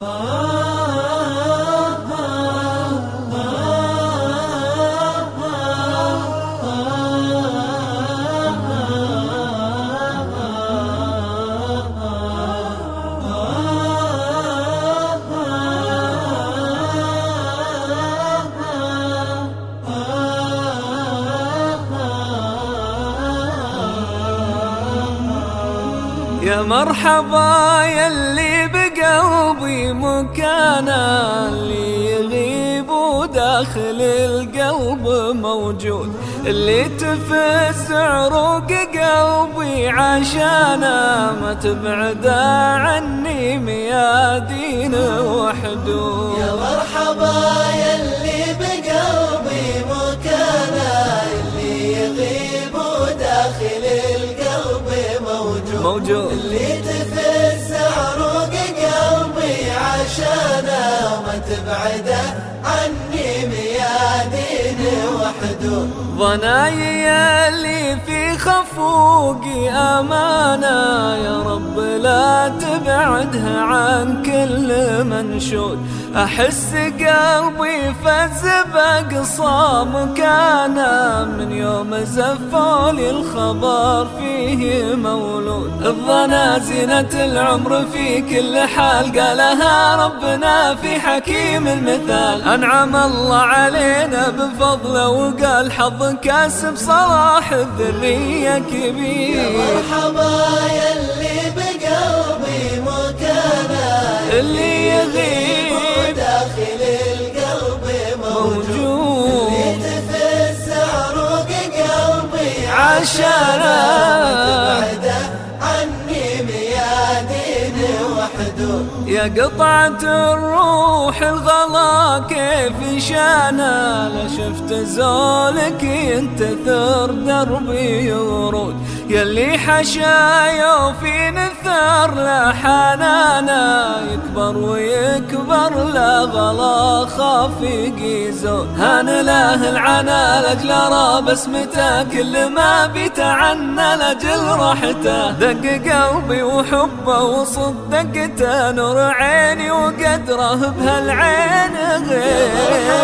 يا مرحبا يلي بقلبي مكانا، اللي يغيب وداخل القلب موجود، اللي تفز عروق قلبي عشانا، ما تبعد عني ميادين وحدود. يا مرحبا يلي بقلبي مكانا، اللي يغيب وداخل القلب موجود، اللي تفز عروق قلبي عشانا، ما تبعد عني ميادين وحدود. ظناي اللي في خفوقي أمانة، يا رب لا تبعدها عن كل منشود، أحس قلبي فز بأقصى مكانه، من يوم زفولي الخبر فيه مولود. الظنا زينة العمر في كل حال، قالها ربنا في حكيم المثال، أنعم الله علينا بفضله وقال حظ كاسب صلاح الذرية كبير. يا مرحبا يلي بقلبي مكانا، اللي يغيب وداخل القلب موجود، اللي تفز عروق قلبي عشانا، ما تبعد عني ميادين وحدود. يا قطعة الروح الغلا كيف شانا، لا شفت زولك ينتثر دربي ورود، يلي حشايا وفي نثار لا حنانا، يكبر ويكبر لا غلا خافق يزود، هان له العنا لاجل ارى بسمته، كل ما بيتعنى لاجل راحته، دق قلبي وحبه وصدقته، نور عيني وقدره بهالعين غير.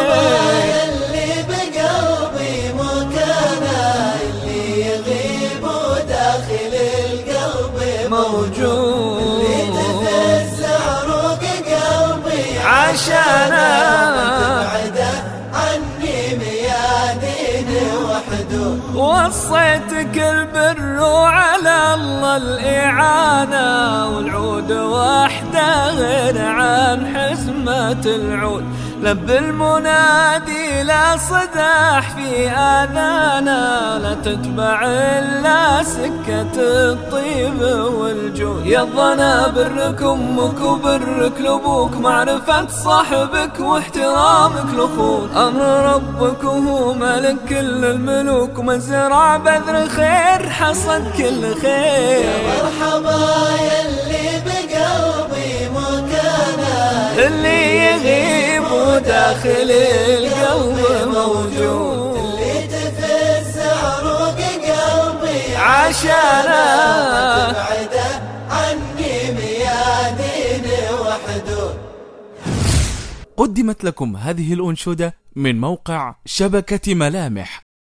يلي بقلبي مكانا، اللي يغيب وداخل القلب موجود، اللي تفز عروق قلبي عشانا، ما تبعد عني ميادين وحدود. وصيتك البر وعلى الله الإعانة، والعود وحده غير عن حزمة العود، لب المنادي لا صداح في آذانا، لا تتبع إلا سكة الطيب والجود. يا الظنا برك أمك وبرك لأبوك، معرفة صاحبك واحترامك لأخوك، أمر ربك وهو ملك كل الملوك، ومزرع بذر خير حصد كل خير. يا مرحبا يلي بقلبي مكانا، اللي يغيب وداخل القلب موجود، اللي تفز عروق قلبي عشانا، ما تبعد عني ميادين وحدود. قدمت لكم هذه الأنشودة من موقع شبكة ملامح.